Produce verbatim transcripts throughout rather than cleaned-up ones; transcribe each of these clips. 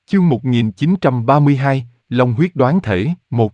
Chương một nghìn chín trăm ba mươi hai, Long huyết đoán thể, một.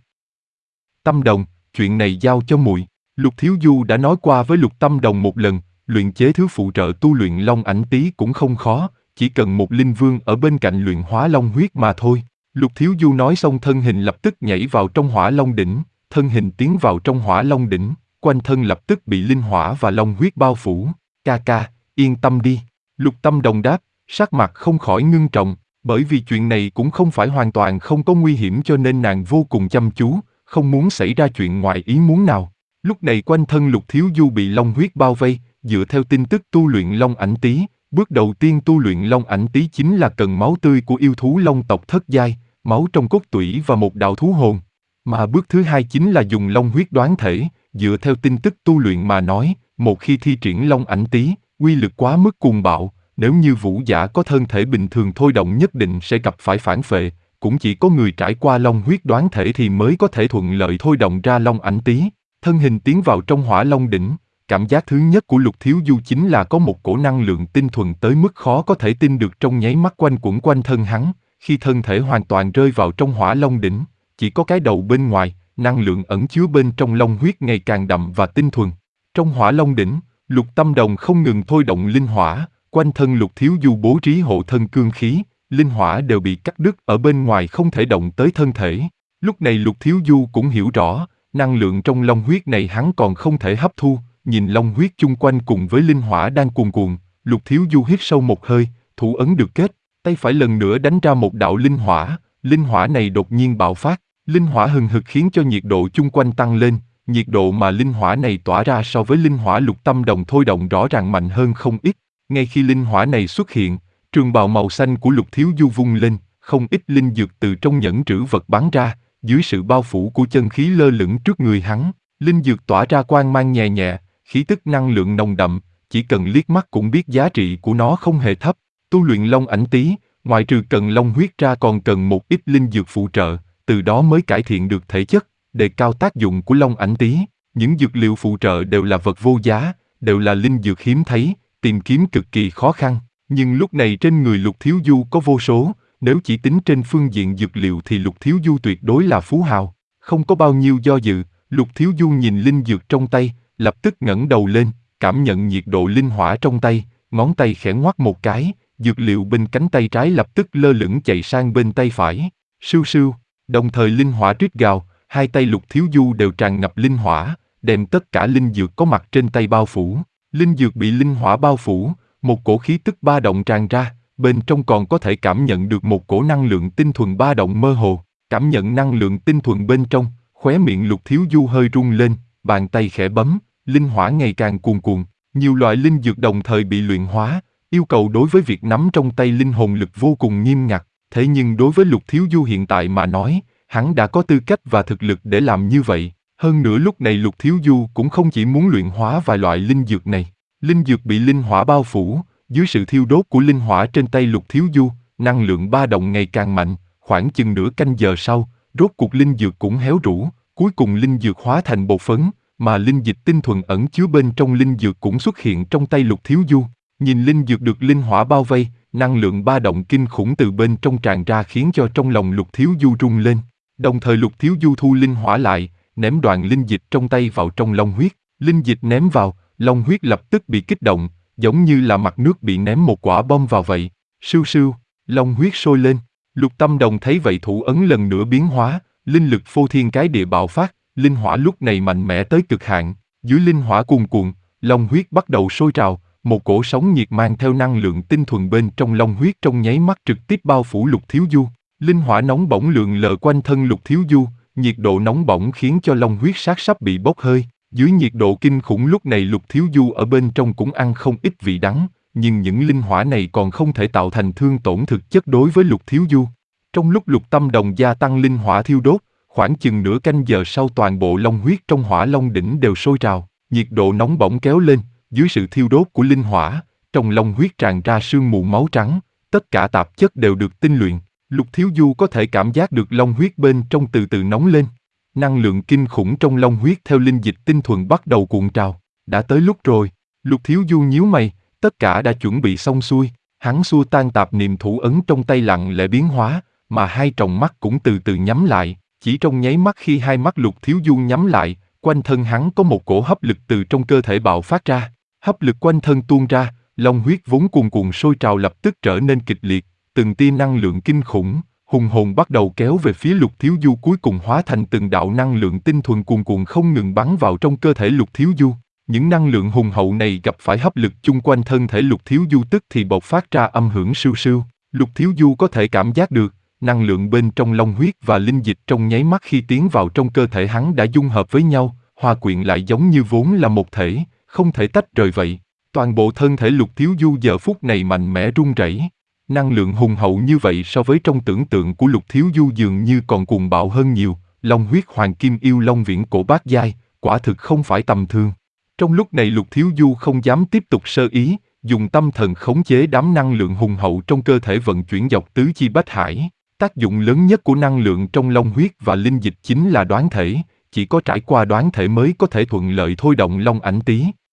Tâm Đồng, chuyện này giao cho muội. Lục Thiếu Du đã nói qua với Lục Tâm Đồng một lần, luyện chế thứ phụ trợ tu luyện Long ảnh tý cũng không khó, chỉ cần một linh vương ở bên cạnh luyện hóa Long huyết mà thôi. Lục Thiếu Du nói xong thân hình lập tức nhảy vào trong Hỏa Long đỉnh, thân hình tiến vào trong Hỏa Long đỉnh, quanh thân lập tức bị linh hỏa và Long huyết bao phủ. Ca ca, yên tâm đi. Lục Tâm Đồng đáp, sắc mặt không khỏi ngưng trọng. Bởi vì chuyện này cũng không phải hoàn toàn không có nguy hiểm cho nên nàng vô cùng chăm chú, không muốn xảy ra chuyện ngoài ý muốn nào. Lúc này quanh thân Lục Thiếu Du bị Long huyết bao vây, dựa theo tin tức tu luyện Long ảnh tý, bước đầu tiên tu luyện Long ảnh tý chính là cần máu tươi của yêu thú Long tộc thất giai, máu trong cốt tủy và một đạo thú hồn. Mà bước thứ hai chính là dùng Long huyết đoán thể, dựa theo tin tức tu luyện mà nói, một khi thi triển Long ảnh tý, uy lực quá mức cuồng bạo. Nếu như vũ giả có thân thể bình thường thôi động nhất định sẽ gặp phải phản phệ, cũng chỉ có người trải qua Long huyết đoán thể thì mới có thể thuận lợi thôi động ra Long ảnh tý. Thân hình tiến vào trong Hỏa Long đỉnh, cảm giác thứ nhất của Lục Thiếu Du chính là có một cổ năng lượng tinh thuần tới mức khó có thể tin được trong nháy mắt quanh quẩn quanh thân hắn. Khi thân thể hoàn toàn rơi vào trong Hỏa Long đỉnh, chỉ có cái đầu bên ngoài, năng lượng ẩn chứa bên trong Long huyết ngày càng đậm và tinh thuần. Trong Hỏa Long đỉnh, Lục Tâm Đồng không ngừng thôi động linh hỏa. Quanh thân Lục Thiếu Du bố trí hộ thân cương khí, linh hỏa đều bị cắt đứt ở bên ngoài không thể động tới thân thể. Lúc này Lục Thiếu Du cũng hiểu rõ, năng lượng trong Long huyết này hắn còn không thể hấp thu, nhìn Long huyết chung quanh cùng với linh hỏa đang cuồn cuộn, Lục Thiếu Du hít sâu một hơi, thủ ấn được kết, tay phải lần nữa đánh ra một đạo linh hỏa, linh hỏa này đột nhiên bạo phát, linh hỏa hừng hực khiến cho nhiệt độ chung quanh tăng lên, nhiệt độ mà linh hỏa này tỏa ra so với linh hỏa Lục Tâm Đồng thôi động rõ ràng mạnh hơn không ít. Ngay khi linh hỏa này xuất hiện, trường bào màu xanh của Lục Thiếu Du vung lên, không ít linh dược từ trong nhẫn trữ vật bắn ra, dưới sự bao phủ của chân khí lơ lửng trước người hắn, linh dược tỏa ra quang mang nhẹ nhẹ, khí tức năng lượng nồng đậm, chỉ cần liếc mắt cũng biết giá trị của nó không hề thấp. Tu luyện Long ảnh tý, ngoài trừ cần Long huyết ra còn cần một ít linh dược phụ trợ, từ đó mới cải thiện được thể chất, đề cao tác dụng của Long ảnh tý. Những dược liệu phụ trợ đều là vật vô giá, đều là linh dược hiếm thấy, tìm kiếm cực kỳ khó khăn, nhưng lúc này trên người Lục Thiếu Du có vô số, nếu chỉ tính trên phương diện dược liệu thì Lục Thiếu Du tuyệt đối là phú hào. Không có bao nhiêu do dự, Lục Thiếu Du nhìn linh dược trong tay, lập tức ngẩng đầu lên, cảm nhận nhiệt độ linh hỏa trong tay, ngón tay khẽ ngoắc một cái, dược liệu bên cánh tay trái lập tức lơ lửng chạy sang bên tay phải, sưu sưu, đồng thời linh hỏa rít gào, hai tay Lục Thiếu Du đều tràn ngập linh hỏa, đem tất cả linh dược có mặt trên tay bao phủ. Linh dược bị linh hỏa bao phủ, một cổ khí tức ba động tràn ra, bên trong còn có thể cảm nhận được một cổ năng lượng tinh thuần ba động mơ hồ. Cảm nhận năng lượng tinh thuần bên trong, khóe miệng Lục Thiếu Du hơi rung lên, bàn tay khẽ bấm, linh hỏa ngày càng cuồn cuộn. Nhiều loại linh dược đồng thời bị luyện hóa, yêu cầu đối với việc nắm trong tay linh hồn lực vô cùng nghiêm ngặt. Thế nhưng đối với Lục Thiếu Du hiện tại mà nói, hắn đã có tư cách và thực lực để làm như vậy. Hơn nữa lúc này Lục Thiếu Du cũng không chỉ muốn luyện hóa vài loại linh dược này. Linh dược bị linh hỏa bao phủ, dưới sự thiêu đốt của linh hỏa trên tay Lục Thiếu Du, năng lượng ba động ngày càng mạnh, khoảng chừng nửa canh giờ sau, rốt cuộc linh dược cũng héo rũ, cuối cùng linh dược hóa thành bột phấn, mà linh dịch tinh thuần ẩn chứa bên trong linh dược cũng xuất hiện trong tay Lục Thiếu Du. Nhìn linh dược được linh hỏa bao vây, năng lượng ba động kinh khủng từ bên trong tràn ra khiến cho trong lòng Lục Thiếu Du rung lên. Đồng thời Lục Thiếu Du thu linh hỏa lại, ném đoạn linh dịch trong tay vào trong long huyết, linh dịch ném vào, long huyết lập tức bị kích động, giống như là mặt nước bị ném một quả bom vào vậy. Sưu sưu, long huyết sôi lên. Lục Tâm Đồng thấy vậy thủ ấn lần nữa biến hóa, linh lực phô thiên cái địa bạo phát, linh hỏa lúc này mạnh mẽ tới cực hạn. Dưới linh hỏa cuồn cuộn, long huyết bắt đầu sôi trào, một cổ sóng nhiệt mang theo năng lượng tinh thuần bên trong long huyết trong nháy mắt trực tiếp bao phủ Lục Thiếu Du. Linh hỏa nóng bỏng lượn lờ quanh thân Lục Thiếu Du, nhiệt độ nóng bỏng khiến cho long huyết sát sắp bị bốc hơi. Dưới nhiệt độ kinh khủng lúc này Lục Thiếu Du ở bên trong cũng ăn không ít vị đắng, nhưng những linh hỏa này còn không thể tạo thành thương tổn thực chất đối với Lục Thiếu Du. Trong lúc Lục Tâm Đồng gia tăng linh hỏa thiêu đốt, khoảng chừng nửa canh giờ sau toàn bộ long huyết trong Hỏa Long đỉnh đều sôi trào, nhiệt độ nóng bỏng kéo lên, dưới sự thiêu đốt của linh hỏa, trong long huyết tràn ra sương mù máu trắng, tất cả tạp chất đều được tinh luyện. Lục Thiếu Du có thể cảm giác được long huyết bên trong từ từ nóng lên. Năng lượng kinh khủng trong long huyết theo linh dịch tinh thuần bắt đầu cuộn trào. Đã tới lúc rồi. Lục Thiếu Du nhíu mày, tất cả đã chuẩn bị xong xuôi. Hắn xua tan tạp niệm, thủ ấn trong tay lặng lẽ biến hóa, mà hai tròng mắt cũng từ từ nhắm lại. Chỉ trong nháy mắt khi hai mắt Lục Thiếu Du nhắm lại, quanh thân hắn có một cổ hấp lực từ trong cơ thể bạo phát ra. Hấp lực quanh thân tuôn ra, long huyết vốn cuồn cuộn sôi trào lập tức trở nên kịch liệt, từng tia năng lượng kinh khủng, hùng hồn bắt đầu kéo về phía Lục Thiếu Du, cuối cùng hóa thành từng đạo năng lượng tinh thuần cuồn cuộn không ngừng bắn vào trong cơ thể Lục Thiếu Du. Những năng lượng hùng hậu này gặp phải hấp lực chung quanh thân thể Lục Thiếu Du tức thì bộc phát ra âm hưởng sưu sưu. Lục Thiếu Du có thể cảm giác được, năng lượng bên trong long huyết và linh dịch trong nháy mắt khi tiến vào trong cơ thể hắn đã dung hợp với nhau, hòa quyện lại giống như vốn là một thể, không thể tách rời vậy. Toàn bộ thân thể Lục Thiếu Du giờ phút này mạnh mẽ run rẩy. Năng lượng hùng hậu như vậy so với trong tưởng tượng của Lục Thiếu Du dường như còn cuồng bạo hơn nhiều. Long huyết hoàng kim yêu long viễn cổ bát giai, quả thực không phải tầm thường. Trong lúc này Lục Thiếu Du không dám tiếp tục sơ ý, dùng tâm thần khống chế đám năng lượng hùng hậu trong cơ thể vận chuyển dọc tứ chi bách hải. Tác dụng lớn nhất của năng lượng trong long huyết và linh dịch chính là đoán thể, chỉ có trải qua đoán thể mới có thể thuận lợi thôi động long ảnh tý.